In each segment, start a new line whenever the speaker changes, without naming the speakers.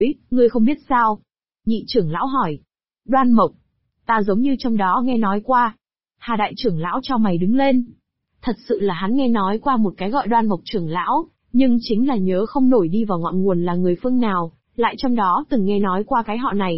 ngươi không biết sao? Nhị trưởng lão hỏi. Đoan Mộc. Ta giống như trong đó nghe nói qua. Hà đại trưởng lão chau mày đứng lên. Thật sự là hắn nghe nói qua một cái gọi Đoan Mộc trưởng lão, nhưng chính là nhớ không nổi đi vào ngọn nguồn là người phương nào, lại trong đó từng nghe nói qua cái họ này.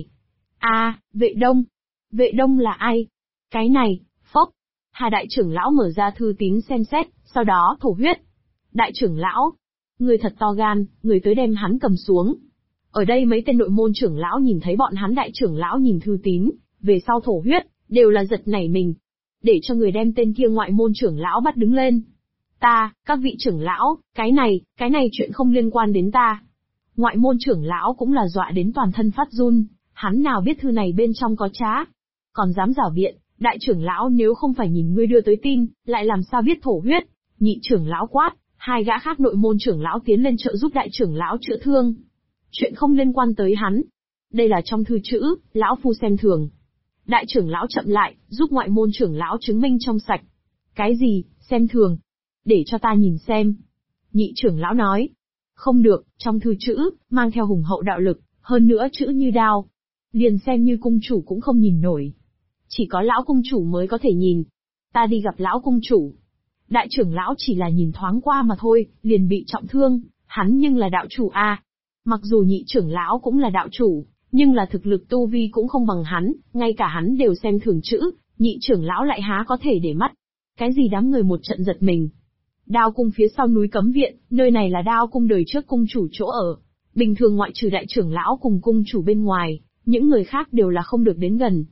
Vệ Đông. Vệ Đông là ai? Cái này, phốc. Hà đại trưởng lão mở ra thư tín xem xét, sau đó thổ huyết. Đại trưởng lão, người thật to gan, người tới đem hắn cầm xuống. Ở đây mấy tên nội môn trưởng lão nhìn thấy bọn hắn đại trưởng lão nhìn thư tín, về sau thổ huyết, đều là giật nảy mình. Để cho người đem tên kia ngoại môn trưởng lão bắt đứng lên. Các vị trưởng lão, cái này chuyện không liên quan đến ta. Ngoại môn trưởng lão cũng là dọa đến toàn thân phát run, hắn nào biết thư này bên trong có trá. Còn dám giảo biện, đại trưởng lão nếu không phải nhìn ngươi đưa tới tin, lại làm sao biết thổ huyết. Nhị trưởng lão quát, hai gã khác nội môn trưởng lão tiến lên trợ giúp đại trưởng lão chữa thương. Chuyện không liên quan tới hắn. Đây là trong thư chữ, lão phu xem thường. Đại trưởng lão chậm lại, giúp ngoại môn trưởng lão chứng minh trong sạch. Cái gì, xem thường? Để cho ta nhìn xem. Nhị trưởng lão nói. Không được, trong thư chữ, mang theo hùng hậu đạo lực, hơn nữa chữ như đao. Liền xem như cung chủ cũng không nhìn nổi. Chỉ có lão cung chủ mới có thể nhìn. Ta đi gặp lão cung chủ. Đại trưởng lão chỉ là nhìn thoáng qua mà thôi, liền bị trọng thương, hắn nhưng là đạo chủ a. Mặc dù nhị trưởng lão cũng là đạo chủ, nhưng là thực lực tu vi cũng không bằng hắn, ngay cả hắn đều xem thường chữ, nhị trưởng lão lại há có thể để mắt. Cái gì đám người một trận giật mình. Đao cung phía sau núi cấm viện, nơi này là đao cung đời trước cung chủ chỗ ở. Bình thường ngoại trừ đại trưởng lão cùng cung chủ bên ngoài, những người khác đều là không được đến gần.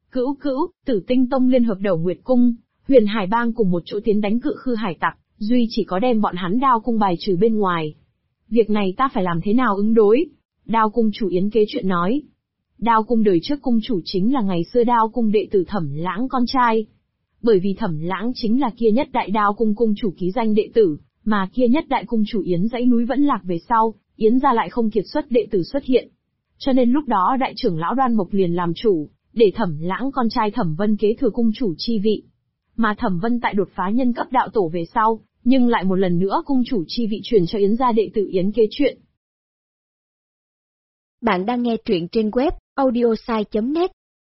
Tử Tinh Tông liên hợp Đầu Nguyệt Cung, Huyền Hải Bang cùng một chỗ tiến đánh Cự Khư hải tặc, duy chỉ có đem bọn hắn đao cung bài trừ bên ngoài. Việc này ta phải làm thế nào ứng đối? Đao cung chủ Yến Kế Chuyện nói. Đao cung đời trước cung chủ chính là ngày xưa đao cung đệ tử Thẩm Lãng con trai. Bởi vì Thẩm Lãng chính là kia nhất đại đao cung cung chủ ký danh đệ tử, mà kia nhất đại cung chủ Yến dãy núi vẫn lạc về sau, Yến gia lại không kiệt xuất đệ tử xuất hiện. Cho nên lúc đó đại trưởng lão Đoan Mộc liền làm chủ, để Thẩm Lãng con trai Thẩm Vân kế thừa cung chủ chi vị. Mà Thẩm Vân tại đột phá nhân cấp đạo tổ về sau, nhưng lại một lần nữa cung chủ chi vị truyền cho Yến gia đệ tử Yến Kế Chuyện.
Bạn đang nghe truyện trên web audiosai.net.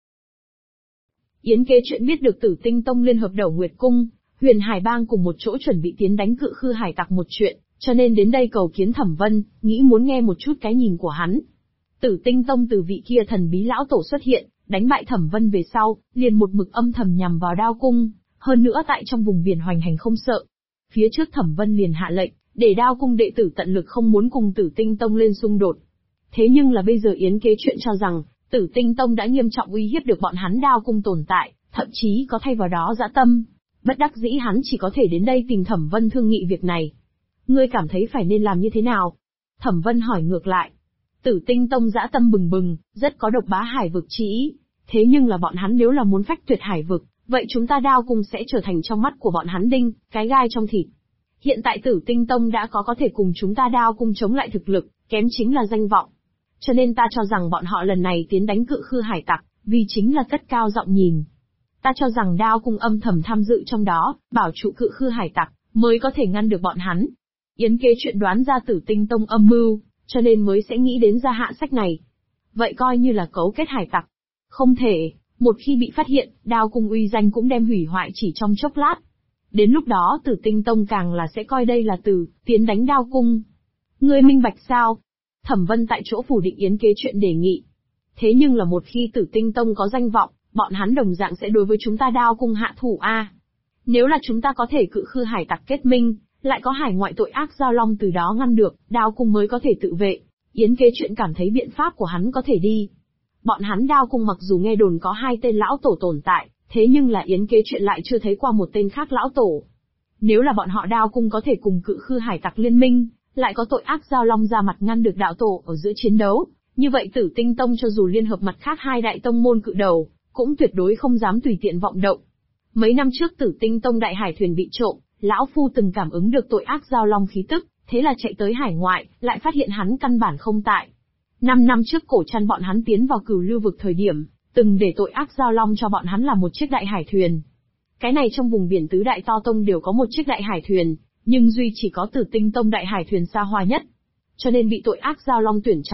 Yến Kế Chuyện biết được Tử Tinh Tông liên hợp Đầu Nguyệt Cung, Huyền Hải Bang cùng một chỗ chuẩn bị tiến đánh Cự Khư hải tặc một chuyện, cho nên đến đây cầu kiến Thẩm Vân, nghĩ muốn nghe một chút cái nhìn của hắn. Tử Tinh Tông từ vị kia thần bí lão tổ xuất hiện, đánh bại Thẩm Vân về sau, liền một mực âm thầm nhằm vào đao cung, hơn nữa tại trong vùng biển hoành hành không sợ. Phía trước Thẩm Vân liền hạ lệnh, để đao cung đệ tử tận lực không muốn cùng Tử Tinh Tông lên xung đột. Thế nhưng là bây giờ Yến Kế Chuyện cho rằng, Tử Tinh Tông đã nghiêm trọng uy hiếp được bọn hắn đao cung tồn tại, thậm chí có thay vào đó dã tâm. Bất đắc dĩ hắn chỉ có thể đến đây tìm Thẩm Vân thương nghị việc này. Ngươi cảm thấy phải nên làm như thế nào? Thẩm Vân hỏi ngược lại. Tử Tinh Tông dã tâm bừng bừng, rất có độc bá hải vực chí ý. Thế nhưng là bọn hắn nếu là muốn phách tuyệt hải vực, vậy chúng ta đao cung sẽ trở thành trong mắt của bọn hắn đinh, cái gai trong thịt. Hiện tại Tử Tinh Tông đã có thể cùng chúng ta đao cung chống lại thực lực, kém chính là danh vọng. Cho nên ta cho rằng bọn họ lần này tiến đánh Cự Khư hải tặc, vì chính là cất cao giọng nhìn. Ta cho rằng đao cung âm thầm tham dự trong đó, bảo trụ Cự Khư hải tặc, mới có thể ngăn được bọn hắn. Yến Kế Chuyện đoán ra Tử Tinh Tông âm mưu, cho nên mới sẽ nghĩ đến ra hạ sách này. Vậy coi như là cấu kết hải tặc. Không thể, một khi bị phát hiện, đao cung uy danh cũng đem hủy hoại chỉ trong chốc lát. Đến lúc đó Tử Tinh Tông càng là sẽ coi đây là tiến đánh đao cung. Ngươi minh bạch sao? Thẩm Vân tại chỗ phủ định Yến Kế Chuyện đề nghị. Thế nhưng là một khi Tử Tinh Tông có danh vọng, bọn hắn đồng dạng sẽ đối với chúng ta đao cung hạ thủ a. Nếu là chúng ta có thể Cự Khư hải tặc kết minh, lại có hải ngoại tội ác giao long từ đó ngăn được, đao cung mới có thể tự vệ. Yến Kế Chuyện cảm thấy biện pháp của hắn có thể đi. Bọn hắn đao cung mặc dù nghe đồn có 2 tên lão tổ tồn tại, thế nhưng là Yến Kế Chuyện lại chưa thấy qua một tên khác lão tổ. Nếu là bọn họ đao cung có thể cùng Cự Khư hải tặc liên minh, lại có tội ác giao long ra mặt ngăn được đạo tổ ở giữa chiến đấu, như vậy Tử Tinh Tông cho dù liên hợp mặt khác 2 đại tông môn cự đầu, cũng tuyệt đối không dám tùy tiện vọng động. Mấy năm trước Tử Tinh Tông đại hải thuyền bị trộm, lão phu từng cảm ứng được tội ác giao long khí tức, thế là chạy tới hải ngoại, lại phát hiện hắn căn bản không tại. 5 năm trước Cổ Trăn bọn hắn tiến vào Cửu Lưu vực thời điểm, từng để tội ác giao long cho bọn hắn là một chiếc đại hải thuyền. Cái này trong vùng biển tứ đại to tông đều có một chiếc đại hải thuyền, nhưng duy chỉ có Tử Tinh Tông đại hải thuyền xa hoa nhất. Cho nên bị tội ác giao long tuyển chọn,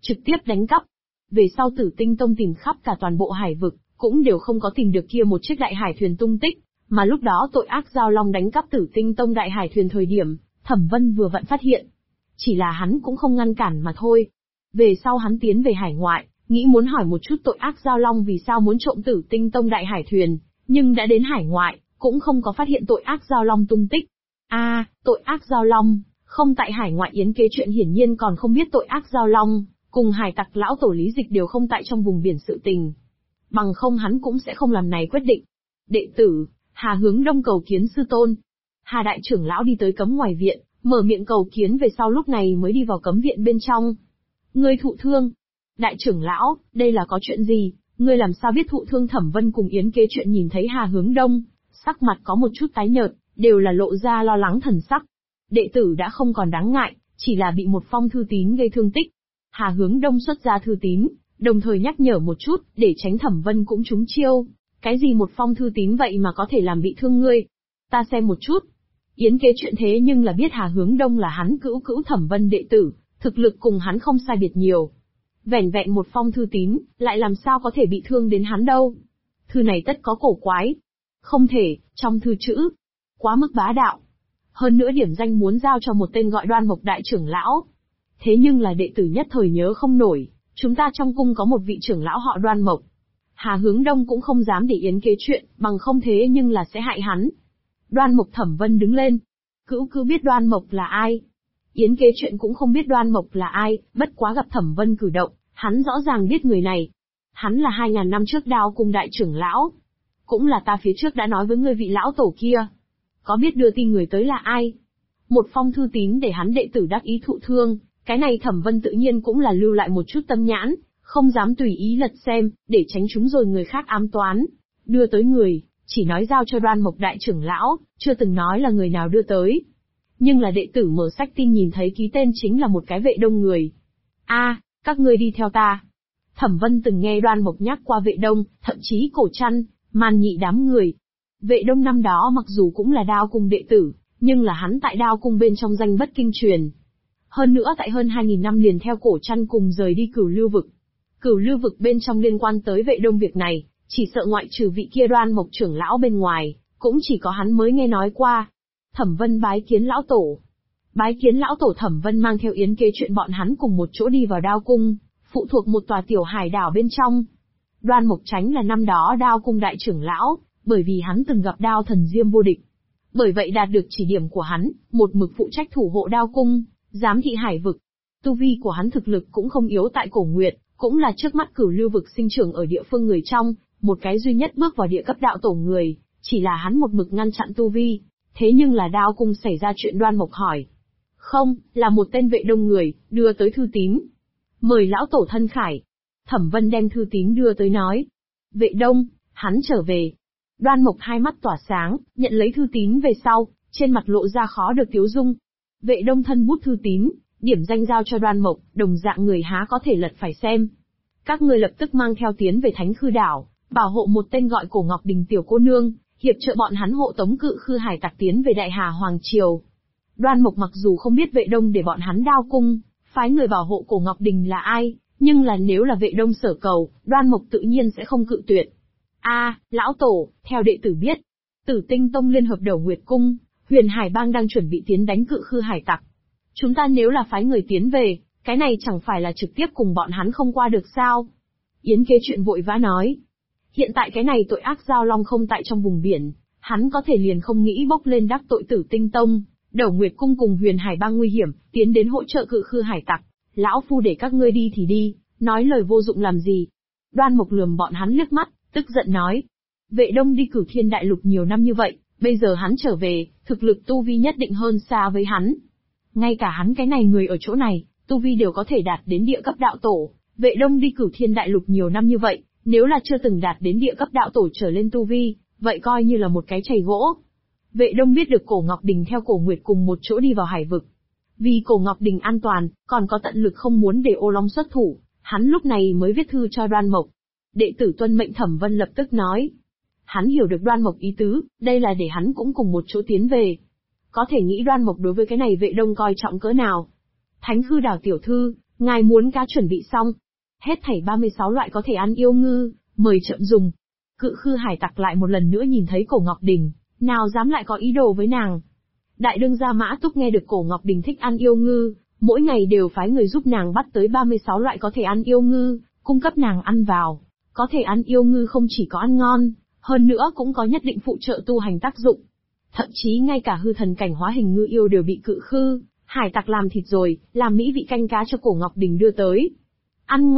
trực tiếp đánh cắp. Về sau Tử Tinh Tông tìm khắp cả toàn bộ hải vực, cũng đều không có tìm được kia một chiếc đại hải thuyền tung tích, mà lúc đó tội ác Giao Long đánh cắp Tử Tinh Tông đại hải thuyền thời điểm, Thẩm Vân vừa vặn phát hiện. Chỉ là hắn cũng không ngăn cản mà thôi. Về sau hắn tiến về hải ngoại, nghĩ muốn hỏi một chút tội ác Giao Long vì sao muốn trộm Tử Tinh Tông đại hải thuyền, nhưng đã đến hải ngoại, cũng không có phát hiện tội ác Giao Long tung tích. Tội ác Giao Long, không tại hải ngoại Yến Kế Chuyện hiển nhiên còn không biết tội ác Giao Long, cùng hải tặc lão tổ Lý Dịch đều không tại trong vùng biển sự tình. Bằng không hắn cũng sẽ không làm này quyết định. Đệ tử, Hà hướng đông cầu kiến sư tôn. Hà đại trưởng lão đi tới cấm ngoài viện, mở miệng cầu kiến về sau lúc này mới đi vào cấm viện bên trong. Ngươi thụ thương. Đại trưởng lão, đây là có chuyện gì, ngươi làm sao biết thụ thương? Thẩm Vân cùng Yến Kế Chuyện nhìn thấy Hà hướng đông, sắc mặt có một chút tái nhợt, đều là lộ ra lo lắng thần sắc. Đệ tử đã không còn đáng ngại, chỉ là bị một phong thư tín gây thương tích. Hà hướng đông xuất ra thư tín, đồng thời nhắc nhở một chút, để tránh Thẩm Vân cũng trúng chiêu. Cái gì một phong thư tín vậy mà có thể làm bị thương ngươi? Ta xem một chút. Yến Kế Chuyện thế nhưng là biết Hà hướng đông là hắn cữu Thẩm Vân đệ tử, thực lực cùng hắn không sai biệt nhiều. Vẻn vẹn một phong thư tín, lại làm sao có thể bị thương đến hắn đâu? Thư này tất có cổ quái. Không thể, trong thư chữ, quá mức bá đạo. Hơn nữa điểm danh muốn giao cho một tên gọi Đoan Mộc đại trưởng lão. Thế nhưng là đệ tử nhất thời nhớ không nổi, chúng ta trong cung có một vị trưởng lão họ Đoan Mộc. Hà hướng đông cũng không dám để Yến Kế Chuyện, bằng không thế nhưng là sẽ hại hắn. Đoan Mộc. Thẩm Vân đứng lên. Cữu biết Đoan Mộc là ai? Yến Kế Chuyện cũng không biết Đoan Mộc là ai, bất quá gặp Thẩm Vân cử động, hắn rõ ràng biết người này. Hắn là 2000 năm trước Đao Cung đại trưởng lão. Cũng là ta phía trước đã nói với ngươi vị lão tổ kia. Có biết đưa tin người tới là ai? Một phong thư tín để hắn đệ tử đắc ý thụ thương, cái này Thẩm Vân tự nhiên cũng là lưu lại một chút tâm nhãn, không dám tùy ý lật xem, để tránh chúng rồi người khác ám toán. Đưa tới người, chỉ nói giao cho Đoan Mộc đại trưởng lão, chưa từng nói là người nào đưa tới. Nhưng là đệ tử mở sách tin nhìn thấy ký tên chính là một cái Vệ Đông người. Các ngươi đi theo ta. Thẩm Vân từng nghe Đoan Mộc nhắc qua Vệ Đông, thậm chí Cổ Trăn, Man Nhị đám người. Vệ Đông năm đó mặc dù cũng là Đao Cung đệ tử, nhưng là hắn tại Đao Cung bên trong danh bất kinh truyền. Hơn nữa tại hơn 2000 năm liền theo Cổ Trăn cùng rời đi Cửu Lưu Vực. Cửu Lưu Vực bên trong liên quan tới Vệ Đông việc này, chỉ sợ ngoại trừ vị kia Đoan Mộc trưởng lão bên ngoài, cũng chỉ có hắn mới nghe nói qua. Thẩm Vân bái kiến lão tổ. Bái kiến lão tổ. Thẩm Vân mang theo Yến Kế Chuyện bọn hắn cùng một chỗ đi vào Đao Cung, phụ thuộc một tòa tiểu hải đảo bên trong. Đoan Mộc Chánh là năm đó Đao Cung đại trưởng lão, bởi vì hắn từng gặp Đao Thần Diêm vô địch. Bởi vậy đạt được chỉ điểm của hắn, một mực phụ trách thủ hộ Đao Cung, giám thị hải vực. Tu vi của hắn thực lực cũng không yếu tại Cổ Nguyệt, cũng là trước mắt Cửu Lưu Vực sinh trưởng ở địa phương người trong, một cái duy nhất bước vào địa cấp đạo tổ người, chỉ là hắn một mực ngăn chặn tu vi. Thế nhưng là Đao Cung xảy ra chuyện. Đoan Mộc hỏi. Không, là một tên Vệ Đông người, đưa tới thư tín. Mời lão tổ thân khải. Thẩm Vân đem thư tín đưa tới nói. Vệ Đông, hắn trở về. Đoan Mộc hai mắt tỏa sáng, nhận lấy thư tín về sau, trên mặt lộ ra khó được tiếu dung. Vệ Đông thân bút thư tín, điểm danh giao cho Đoan Mộc, đồng dạng người há có thể lật phải xem. Các ngươi lập tức mang theo tiến về Thánh Khư Đảo, bảo hộ một tên gọi Cổ Ngọc Đình tiểu cô nương, hiệp trợ bọn hắn hộ tống Cự Khư hải tặc tiến về Đại Hà Hoàng Triều. Đoan Mộc mặc dù không biết Vệ Đông để bọn hắn Đao Cung phái người bảo hộ Cổ Ngọc Đình là ai, nhưng là nếu là Vệ Đông sở cầu, Đoan Mộc tự nhiên sẽ không cự tuyệt. Lão tổ, theo đệ tử biết, Tử Tinh Tông liên hợp Đầu Nguyệt Cung, Huyền Hải Bang đang chuẩn bị tiến đánh Cự Khư hải tặc. Chúng ta nếu là phái người tiến về, cái này chẳng phải là trực tiếp cùng bọn hắn không qua được sao? Yến Kế Chuyện vội vã nói. Hiện tại cái này tội ác Giao Long không tại trong vùng biển, hắn có thể liền không nghĩ bốc lên đắc tội Tử Tinh Tông, Đầu Nguyệt Cung cùng Huyền Hải Bang nguy hiểm, tiến đến hỗ trợ Cự Khư hải tặc. Lão phu để các ngươi đi thì đi, nói lời vô dụng làm gì? Đoan Mộc lườm bọn hắn liếc mắt, tức giận nói. Vệ Đông đi Cửu Thiên Đại Lục nhiều năm như vậy, bây giờ hắn trở về, thực lực tu vi nhất định hơn xa với hắn. Ngay cả hắn cái này người ở chỗ này, tu vi đều có thể đạt đến địa cấp đạo tổ. Vệ Đông đi Cửu Thiên Đại Lục nhiều năm như vậy, nếu là chưa từng đạt đến địa cấp đạo tổ trở lên tu vi, vậy coi như là một cái chày gỗ. Vệ Đông biết được Cổ Ngọc Đình theo Cổ Nguyệt cùng một chỗ đi vào hải vực. Vì Cổ Ngọc Đình an toàn, còn có tận lực không muốn để Ô Long xuất thủ, hắn lúc này mới viết thư cho Đoan Mộc. Đệ tử tuân mệnh. Thẩm Vân lập tức nói. Hắn hiểu được Đoan Mộc ý tứ, đây là để hắn cũng cùng một chỗ tiến về. Có thể nghĩ Đoan Mộc đối với cái này Vệ Đông coi trọng cỡ nào. Thánh Khư Đảo tiểu thư, Ngài muốn cá chuẩn bị xong. Hết thảy 36 loại có thể ăn yêu ngư, mời chậm dùng. Cự khư hải tặc lại một lần nữa nhìn thấy Cổ Ngọc Đình, nào dám lại có ý đồ với nàng. Đại đương gia Mã Túc nghe được Cổ Ngọc Đình thích ăn yêu ngư, mỗi ngày đều phái người giúp nàng bắt tới 36 loại có thể ăn yêu ngư, cung cấp nàng ăn vào. Có thể ăn yêu ngư không chỉ có ăn ngon, hơn nữa cũng có nhất định phụ trợ tu hành tác dụng. Thậm chí ngay cả hư thần cảnh hóa hình ngư yêu đều bị cự khư hải tặc làm thịt rồi, làm mỹ vị canh cá cho Cổ Ngọc Đình đưa tới. Ăn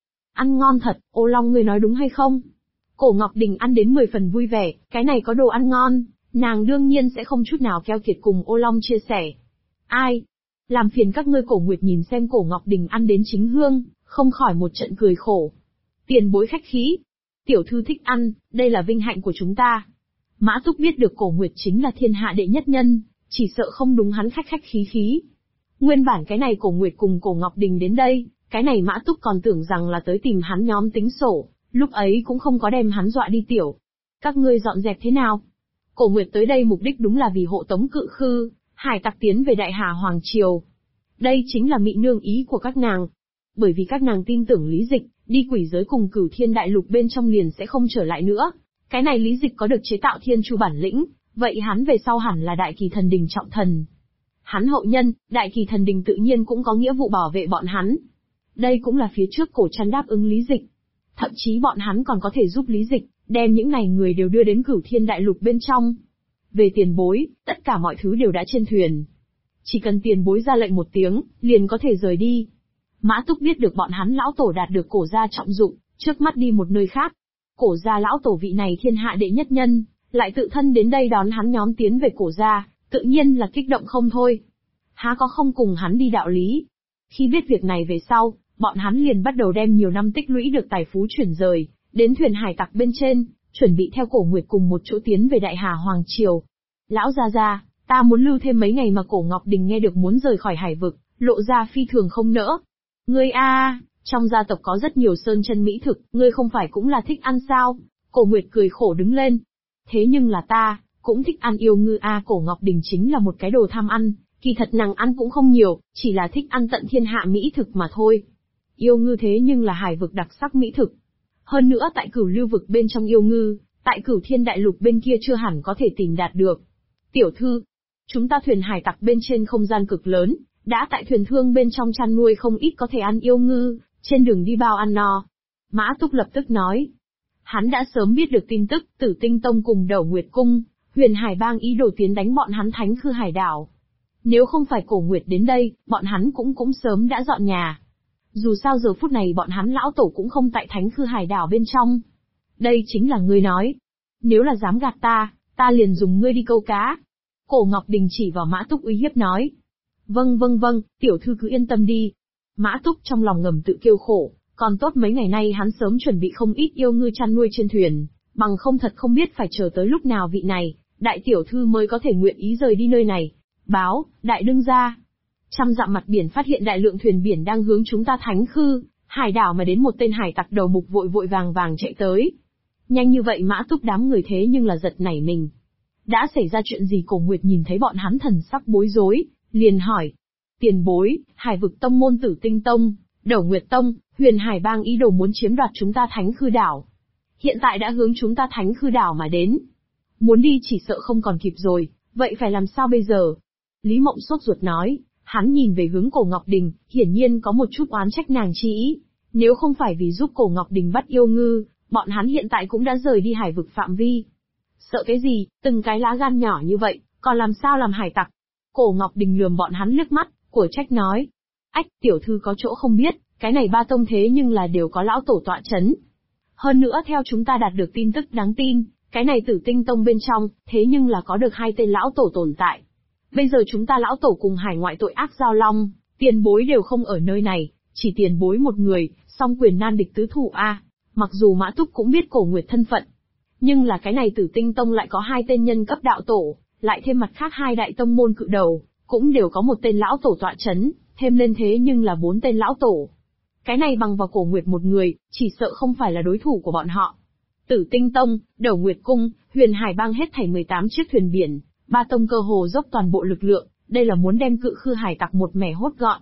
ngon thật, Ô Long ngươi nói đúng hay không? Cổ Ngọc Đình ăn đến 10 phần vui vẻ, cái này có đồ ăn ngon, nàng đương nhiên sẽ không chút nào keo kiệt cùng Ô Long chia sẻ. Ai? Làm phiền các ngươi. Cổ Nguyệt nhìn xem Cổ Ngọc Đình ăn đến chính hương, không khỏi một trận cười khổ. Tiền bối khách khí. Tiểu thư thích ăn, đây là vinh hạnh của chúng ta. Mã Túc biết được Cổ Nguyệt chính là thiên hạ đệ nhất nhân, chỉ sợ không đúng hắn khách khí. Nguyên bản cái này Cổ Nguyệt cùng Cổ Ngọc Đình đến đây, cái này Mã Túc còn tưởng rằng là tới tìm hắn nhóm tính sổ, lúc ấy cũng không có đem hắn dọa đi tiểu. Các ngươi dọn dẹp thế nào? Cổ Nguyệt tới đây mục đích đúng là vì hộ tống cự khư hải tặc tiến về Đại Hà Hoàng Triều. Đây chính là mị nương ý của các nàng. Bởi vì các nàng tin tưởng Lý Dịch, đi quỷ giới cùng Cửu Thiên Đại Lục bên trong liền sẽ không trở lại nữa. Cái này Lý Dịch có được chế tạo thiên chu bản lĩnh, vậy hắn về sau hẳn là Đại Kỳ Thần Đình trọng thần. Hắn hậu nhân, Đại Kỳ Thần Đình tự nhiên cũng có nghĩa vụ bảo vệ bọn hắn. Đây cũng là phía trước Cổ Trăn đáp ứng Lý Dịch. Thậm chí bọn hắn còn có thể giúp Lý Dịch, đem những này người đều đưa đến Cửu Thiên Đại Lục bên trong. Về tiền bối, tất cả mọi thứ đều đã trên thuyền. Chỉ cần tiền bối ra lệnh một tiếng, liền có thể rời đi. Mã Túc biết được bọn hắn lão tổ đạt được Cổ gia trọng dụng, trước mắt đi một nơi khác. Cổ gia lão tổ vị này thiên hạ đệ nhất nhân, lại tự thân đến đây đón hắn nhóm tiến về Cổ gia, tự nhiên là kích động không thôi. Há có không cùng hắn đi đạo lý. Khi biết việc này về sau, bọn hắn liền bắt đầu đem nhiều năm tích lũy được tài phú chuyển rời, đến thuyền hải tặc bên trên, chuẩn bị theo Cổ Nguyệt cùng một chỗ tiến về Đại Hà Hoàng Triều. Lão gia, ta muốn lưu thêm mấy ngày. Mà Cổ Ngọc Đình nghe được muốn rời khỏi hải vực, lộ ra phi thường không nỡ. Ngươi trong gia tộc có rất nhiều sơn chân mỹ thực, ngươi không phải cũng là thích ăn sao? Cổ Nguyệt cười khổ đứng lên. Thế nhưng là ta, cũng thích ăn yêu ngư Cổ Ngọc Đình chính là một cái đồ tham ăn, kỳ thật nàng ăn cũng không nhiều, chỉ là thích ăn tận thiên hạ mỹ thực mà thôi. Yêu ngư thế nhưng là hải vực đặc sắc mỹ thực. Hơn nữa tại Cửu Lưu vực bên trong yêu ngư, tại Cửu Thiên Đại Lục bên kia chưa hẳn có thể tìm đạt được. Tiểu thư, chúng ta thuyền hải tặc bên trên không gian cực lớn, đã tại thuyền thương bên trong chăn nuôi không ít có thể ăn yêu ngư, trên đường đi bao ăn no. Mã Túc lập tức nói. Hắn đã sớm biết được tin tức, Tử Tinh Tông cùng Đẩu Nguyệt Cung, Huyền Hải Bang ý đồ tiến đánh bọn hắn Thánh Khư Hải đảo. Nếu không phải Cổ Nguyệt đến đây, bọn hắn cũng sớm đã dọn nhà. Dù sao giờ phút này bọn hắn lão tổ cũng không tại Thánh Khư Hải đảo bên trong. Đây chính là ngươi nói. Nếu là dám gạt ta liền dùng ngươi đi câu cá. Cổ Ngọc Đình chỉ vào Mã Túc uy hiếp nói. Vâng, tiểu thư cứ yên tâm đi. Mã Túc trong lòng ngầm tự kêu khổ, còn tốt mấy ngày nay hắn sớm chuẩn bị không ít yêu ngư chăn nuôi trên thuyền, bằng không thật không biết phải chờ tới lúc nào vị này, đại tiểu thư mới có thể nguyện ý rời đi nơi này. Báo, đại đương gia. Trăm dặm mặt biển phát hiện đại lượng thuyền biển đang hướng chúng ta Thánh Khư hải đảo mà đến. Một tên hải tặc đầu mục vội vàng chạy tới. Nhanh như vậy Mã Túc đám người thế nhưng là giật nảy mình. Đã xảy ra chuyện gì? Cổ Nguyệt nhìn thấy bọn hắn thần sắc bối rối, liền hỏi. Tiền bối, Hải vực tông môn Tử Tinh Tông, Đẩu Nguyệt Tông, Huyền Hải Bang ý đồ muốn chiếm đoạt chúng ta Thánh Khư đảo. Hiện tại đã hướng chúng ta Thánh Khư đảo mà đến. Muốn đi chỉ sợ không còn kịp rồi, vậy phải làm sao bây giờ? Lý Mộng sốt ruột nói, hắn nhìn về hướng Cổ Ngọc Đình, hiển nhiên có một chút oán trách nàng chi ý. Nếu không phải vì giúp Cổ Ngọc Đình bắt yêu ngư, bọn hắn hiện tại cũng đã rời đi hải vực phạm vi. Sợ cái gì, từng cái lá gan nhỏ như vậy, còn làm sao làm hải tặc? Cổ Ngọc Đình lườm bọn hắn liếc mắt, của trách nói. Ách, tiểu thư có chỗ không biết, cái này ba tông thế nhưng là đều có lão tổ tọa chấn. Hơn nữa theo chúng ta đạt được tin tức đáng tin, cái này Tử Tinh Tông bên trong, thế nhưng là có được 2 tên lão tổ tồn tại. Bây giờ chúng ta lão tổ cùng hải ngoại tội ác giao long, tiền bối đều không ở nơi này, chỉ tiền bối một người, song quyền nan địch tứ thủ Mặc dù Mã Túc cũng biết Cổ Nguyệt thân phận, nhưng là cái này Tử Tinh Tông lại có 2 tên nhân cấp đạo tổ, lại thêm mặt khác 2 đại tông môn cự đầu, cũng đều có một tên lão tổ tọa chấn, thêm lên thế nhưng là 4 tên lão tổ. Cái này bằng vào Cổ Nguyệt một người, chỉ sợ không phải là đối thủ của bọn họ. Tử Tinh Tông, Đẩu Nguyệt Cung, Huyền Hải Bang hết thảy 18 chiếc thuyền biển, ba tông cơ hồ dốc toàn bộ lực lượng, đây là muốn đem Cự Khư hải tặc một mẻ hốt gọn.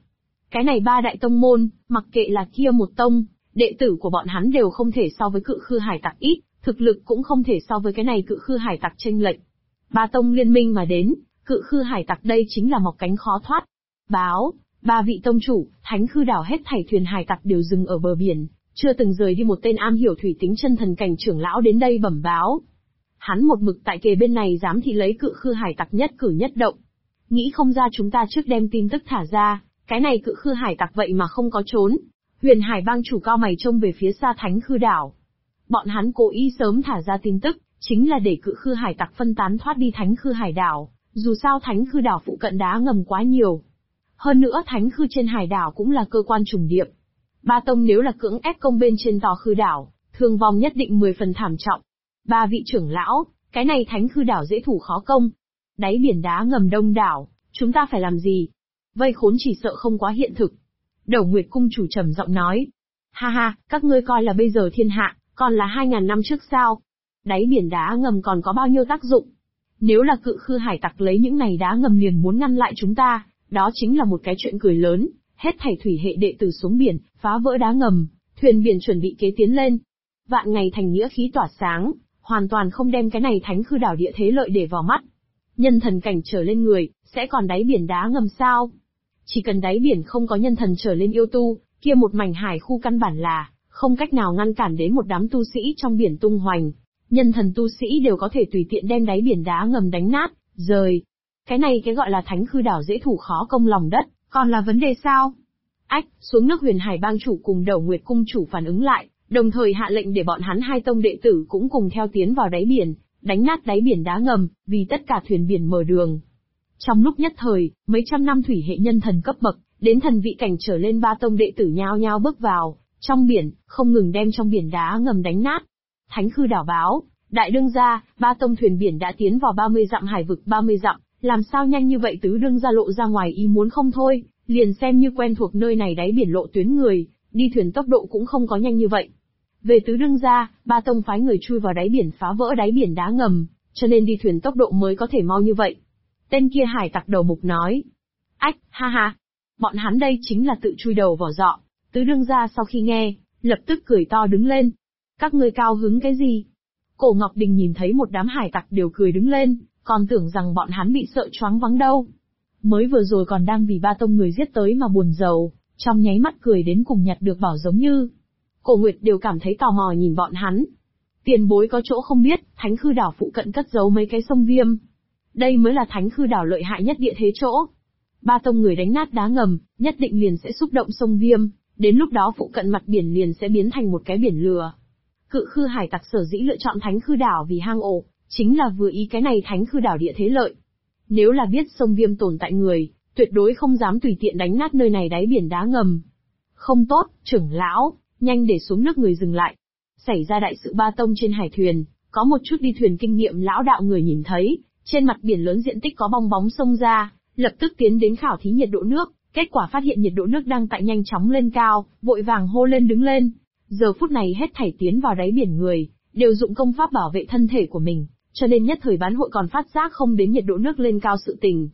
Cái này ba đại tông môn, mặc kệ là kia một tông, đệ tử của bọn hắn đều không thể so với Cự Khư hải tặc ít, thực lực cũng không thể so với cái này Cự Khư hải tặc chênh lệch. Ba tông liên minh mà đến, Cự Khư hải tặc đây chính là mọc cánh khó thoát. Báo, ba vị tông chủ, Thánh Khư đảo hết thảy thuyền hải tặc đều dừng ở bờ biển, chưa từng rời đi một tên am hiểu thủy tính chân thần cảnh trưởng lão đến đây bẩm báo. Hắn một mực tại kề bên này giám thị lấy Cự Khư hải tặc nhất cử nhất động. Nghĩ không ra chúng ta trước đem tin tức thả ra, cái này Cự Khư hải tặc vậy mà không có trốn. Huyền Hải bang chủ cao mày trông về phía xa Thánh Khư đảo. Bọn hắn cố ý sớm thả ra tin tức, chính là để Cự Khư hải tặc phân tán thoát đi Thánh Khư hải đảo, dù sao Thánh Khư đảo phụ cận đá ngầm quá nhiều. Hơn nữa Thánh Khư trên hải đảo cũng là cơ quan trùng điệp. Ba tông nếu là cưỡng ép công bên trên tòa khư đảo, thương vong nhất định 10 phần thảm trọng. Ba vị trưởng lão, cái này Thánh Khư đảo dễ thủ khó công. Đáy biển đá ngầm đông đảo, chúng ta phải làm gì? Vây khốn chỉ sợ không quá hiện thực. Đầu Nguyệt cung chủ trầm giọng nói. Ha ha, các ngươi coi là bây giờ thiên hạ, còn là 2000 năm trước sao? Đáy biển đá ngầm còn có bao nhiêu tác dụng? Nếu là Cự Khư hải tặc lấy những này đá ngầm liền muốn ngăn lại chúng ta, đó chính là một cái chuyện cười lớn. Hết thảy thủy hệ đệ tử xuống biển, phá vỡ đá ngầm, thuyền biển chuẩn bị kế tiến lên. Vạn ngày thành nghĩa khí tỏa sáng, hoàn toàn không đem cái này Thánh Khư đảo địa thế lợi để vào mắt. Nhân thần cảnh trở lên người, sẽ còn đáy biển đá ngầm sao? Chỉ cần đáy biển không có nhân thần trở lên yêu tu, kia một mảnh hải khu căn bản là không cách nào ngăn cản đến một đám tu sĩ trong biển tung hoành. Nhân thần tu sĩ đều có thể tùy tiện đem đáy biển đá ngầm đánh nát, rời. Cái gọi là Thánh Khư đảo dễ thủ khó công lòng đất, còn là vấn đề sao? Ách, xuống nước Huyền Hải bang chủ cùng Đầu Nguyệt cung chủ phản ứng lại, đồng thời hạ lệnh để bọn hắn hai tông đệ tử cũng cùng theo tiến vào đáy biển, đánh nát đáy biển đá ngầm, vì tất cả thuyền biển mở đường. Trong lúc nhất thời, mấy trăm năm thủy hệ nhân thần cấp bậc, đến thần vị cảnh trở lên ba tông đệ tử nhao nhao bước vào, trong biển, không ngừng đem trong biển đá ngầm đánh nát. Thánh Khư đảo báo, đại đương gia, ba tông thuyền biển đã tiến vào 30 dặm hải vực 30 dặm, làm sao nhanh như vậy tứ đương gia lộ ra ngoài ý muốn không thôi, liền xem như quen thuộc nơi này đáy biển lộ tuyến người, đi thuyền tốc độ cũng không có nhanh như vậy. Về tứ đương gia, ba tông phái người chui vào đáy biển phá vỡ đáy biển đá ngầm, cho nên đi thuyền tốc độ mới có thể mau như vậy. Tên kia hải tặc đầu mục nói. Ách, ha ha, bọn hắn đây chính là tự chui đầu vào giọ. Tứ đương gia sau khi nghe, lập tức cười to đứng lên. Các ngươi cao hứng cái gì? Cổ Ngọc Đình nhìn thấy một đám hải tặc đều cười đứng lên, còn tưởng rằng bọn hắn bị sợ choáng váng đâu. Mới vừa rồi còn đang vì ba tông người giết tới mà buồn rầu, trong nháy mắt cười đến cùng nhặt được bảo giống như. Cổ Nguyệt đều cảm thấy tò mò nhìn bọn hắn. Tiền bối có chỗ không biết, Thánh Khư đảo phụ cận cất giấu mấy cái sông viêm. Đây mới là Thánh Khư đảo lợi hại nhất địa thế chỗ. Ba tông người đánh nát đá ngầm, nhất định liền sẽ xúc động sông viêm, đến lúc đó phụ cận mặt biển liền sẽ biến thành một cái biển lửa. Cự Khư hải tặc sở dĩ lựa chọn Thánh Khư đảo vì hang ổ, chính là vừa ý cái này Thánh Khư đảo địa thế lợi. Nếu là biết sông viêm tồn tại người, tuyệt đối không dám tùy tiện đánh nát nơi này đáy biển đá ngầm. Không tốt, trưởng lão, nhanh để xuống nước người dừng lại. Xảy ra đại sự ba tông trên hải thuyền, có một chút đi thuyền kinh nghiệm lão đạo người nhìn thấy, trên mặt biển lớn diện tích có bong bóng sông ra, lập tức tiến đến khảo thí nhiệt độ nước, kết quả phát hiện nhiệt độ nước đang tại nhanh chóng lên cao, vội vàng hô lên đứng lên. Giờ phút này hết thảy tiến vào đáy biển người, đều dụng công pháp bảo vệ thân thể của mình, cho nên nhất thời bán hội còn phát giác không đến nhiệt độ nước lên cao sự tình.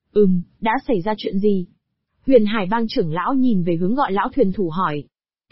Đã xảy ra chuyện gì? Huyền Hải bang trưởng lão nhìn về hướng gọi lão thuyền thủ hỏi.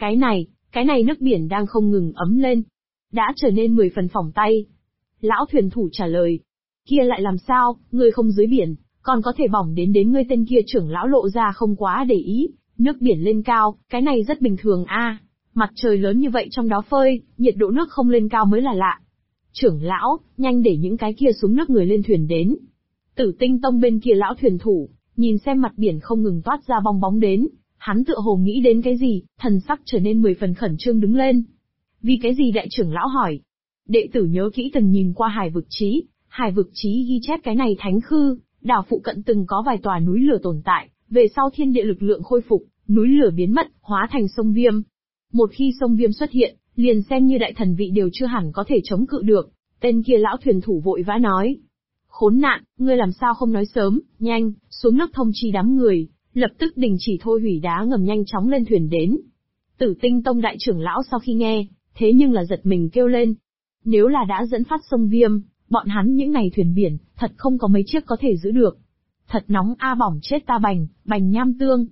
Cái này nước biển đang không ngừng ấm lên. Đã trở nên 10 phần phỏng tay. Lão thuyền thủ trả lời. Kia lại làm sao, ngươi không dưới biển, còn có thể bỏng đến ngươi tên kia trưởng lão lộ ra không quá để ý. Nước biển lên cao, cái này rất bình thường a. Mặt trời lớn như vậy trong đó phơi, nhiệt độ nước không lên cao mới là lạ. Trưởng lão, nhanh để những cái kia xuống nước người lên thuyền đến. Tử Tinh Tông bên kia lão thuyền thủ, nhìn xem mặt biển không ngừng toát ra bong bóng đến, hắn tựa hồ nghĩ đến cái gì, thần sắc trở nên 10 phần khẩn trương đứng lên. Vì cái gì đại trưởng lão hỏi? Đệ tử nhớ kỹ từng nhìn qua hải vực chí ghi chép cái này Thánh Khư, đảo phụ cận từng có vài tòa núi lửa tồn tại, về sau thiên địa lực lượng khôi phục, núi lửa biến mất, hóa thành sông viêm. Một khi sông viêm xuất hiện, liền xem như đại thần vị đều chưa hẳn có thể chống cự được. Tên kia lão thuyền thủ vội vã nói. Khốn nạn, ngươi làm sao không nói sớm, nhanh, xuống nước thông chi đám người, lập tức đình chỉ thôi hủy đá ngầm nhanh chóng lên thuyền đến. Tử Tinh Tông đại trưởng lão sau khi nghe, thế nhưng là giật mình kêu lên. Nếu là đã dẫn phát sông viêm, bọn hắn những này thuyền biển, thật không có mấy chiếc có thể giữ được. Thật nóng a bỏng chết ta bành nham tương.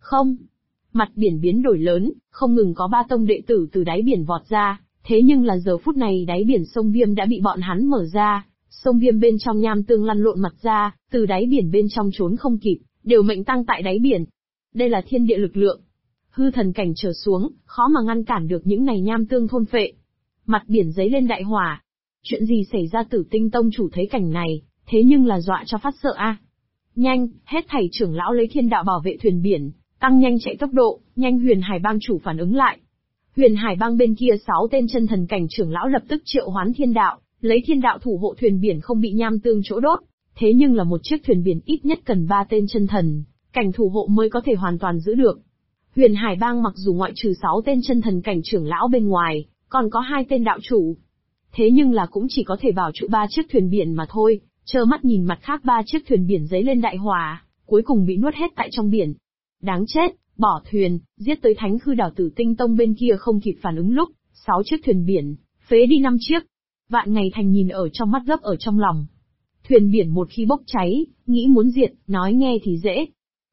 Không. Mặt biển biến đổi lớn, không ngừng có 3 tông đệ tử từ đáy biển vọt ra, thế nhưng là giờ phút này đáy biển sông Viêm đã bị bọn hắn mở ra, sông Viêm bên trong nham tương lăn lộn mặt ra, từ đáy biển bên trong trốn không kịp, đều mệnh tăng tại đáy biển. Đây là thiên địa lực lượng. Hư thần cảnh trở xuống, khó mà ngăn cản được những này nham tương thôn phệ. Mặt biển giấy lên đại hỏa. Chuyện gì xảy ra? Tử Tinh tông chủ thấy cảnh này, thế nhưng là dọa cho phát sợ a. Nhanh, hết thảy trưởng lão lấy thiên đạo bảo vệ thuyền biển, tăng nhanh chạy tốc độ, nhanh. Huyền Hải bang chủ phản ứng lại. Huyền Hải bang bên kia 6 tên chân thần cảnh trưởng lão lập tức triệu hoán thiên đạo, lấy thiên đạo thủ hộ thuyền biển không bị nham tương chỗ đốt. Thế nhưng là một chiếc thuyền biển ít nhất cần 3 tên chân thần cảnh thủ hộ mới có thể hoàn toàn giữ được. Huyền Hải bang mặc dù ngoại trừ 6 tên chân thần cảnh trưởng lão bên ngoài, còn có 2 tên đạo chủ. Thế nhưng là cũng chỉ có thể bảo trụ 3 chiếc thuyền biển mà thôi, trơ mắt nhìn mặt khác 3 chiếc thuyền biển giấy lên đại hỏa, cuối cùng bị nuốt hết tại trong biển. Đáng chết, bỏ thuyền, giết tới Thánh Khư đảo. Tử Tinh tông bên kia không kịp phản ứng lúc, 6 chiếc thuyền biển, phế đi 5 chiếc. Vạn Ngày Thành nhìn ở trong mắt gấp ở trong lòng. Thuyền biển một khi bốc cháy, nghĩ muốn diệt, nói nghe thì dễ.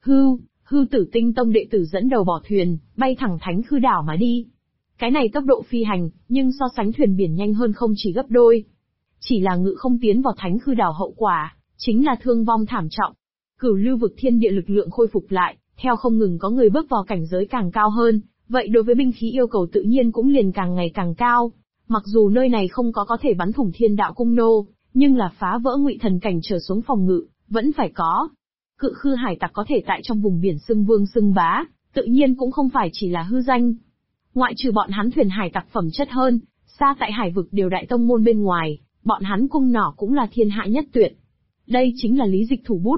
Hư Tử Tinh tông đệ tử dẫn đầu bỏ thuyền, bay thẳng Thánh Khư đảo mà đi. Cái này tốc độ phi hành, nhưng so sánh thuyền biển nhanh hơn không chỉ gấp đôi. Chỉ là ngự không tiến vào Thánh Khư đảo hậu quả, chính là thương vong thảm trọng. Cửu lưu vực thiên địa lực lượng khôi phục lại, theo không ngừng có người bước vào cảnh giới càng cao hơn, vậy đối với binh khí yêu cầu tự nhiên cũng liền càng ngày càng cao. Mặc dù nơi này không có thể bắn thủng thiên đạo cung nô, nhưng là phá vỡ ngụy thần cảnh trở xuống phòng ngự, vẫn phải có. Cự khư hải tặc có thể tại trong vùng biển xưng vương xưng bá, tự nhiên cũng không phải chỉ là hư danh. Ngoại trừ bọn hắn thuyền hải tặc phẩm chất hơn, xa tại hải vực đều đại tông môn bên ngoài, bọn hắn cung nỏ cũng là thiên hạ nhất tuyệt. Đây chính là lý dịch thủ bút.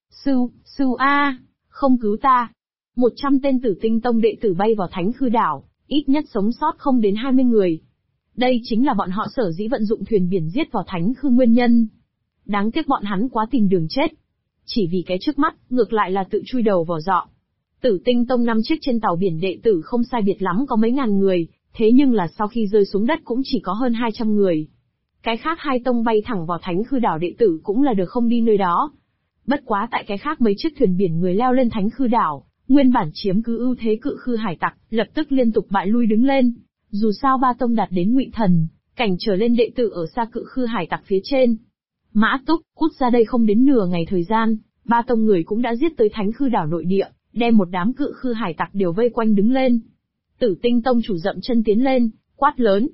Sư A, không cứu ta. 100 tên Tử Tinh tông đệ tử bay vào Thánh Khư đảo, ít nhất sống sót không đến 20 người. Đây chính là bọn họ sở dĩ vận dụng thuyền biển giết vào Thánh Khư nguyên nhân. Đáng tiếc bọn hắn quá tìm đường chết. Chỉ vì cái trước mắt, ngược lại là tự chui đầu vào giọ. Tử Tinh tông 5 chiếc trên tàu biển đệ tử không sai biệt lắm có mấy ngàn người, thế nhưng là sau khi rơi xuống đất cũng chỉ có hơn 200 người. Cái khác 2 tông bay thẳng vào Thánh Khư đảo đệ tử cũng là được không đi nơi đó. Bất quá tại cái khác mấy chiếc thuyền biển người leo lên Thánh Khư đảo, nguyên bản chiếm cứ ưu thế cự khư hải tặc, lập tức liên tục bại lui đứng lên. Dù sao 3 tông đạt đến ngụy thần cảnh trở lên đệ tử ở xa cự khư hải tặc phía trên. Mã Túc, cút ra đây. Không đến nửa ngày thời gian, 3 tông người cũng đã giết tới Thánh Khư đảo nội địa, đem một đám cự khư hải tặc đều vây quanh đứng lên. Tử Tinh tông chủ dậm chân tiến lên, quát lớn.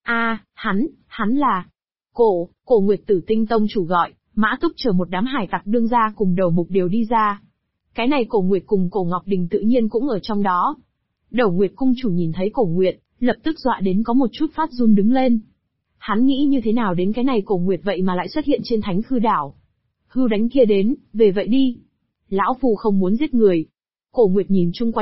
Hắn là... Cổ Nguyệt. Tử Tinh tông chủ gọi, Mã Túc chờ một đám hải tặc đương ra cùng đầu mục đều đi ra. Cái này Cổ Nguyệt cùng Cổ Ngọc Đình tự nhiên cũng ở trong đó. Đầu Nguyệt cung chủ nhìn thấy Cổ Nguyệt, lập tức dọa đến có một chút phát run đứng lên. Hắn nghĩ như thế nào đến cái này Cổ Nguyệt vậy mà lại xuất hiện trên Thánh Khư đảo. Hưu đánh kia đến, về vậy đi. Lão phù không muốn giết người. Cổ Nguyệt nhìn chung quanh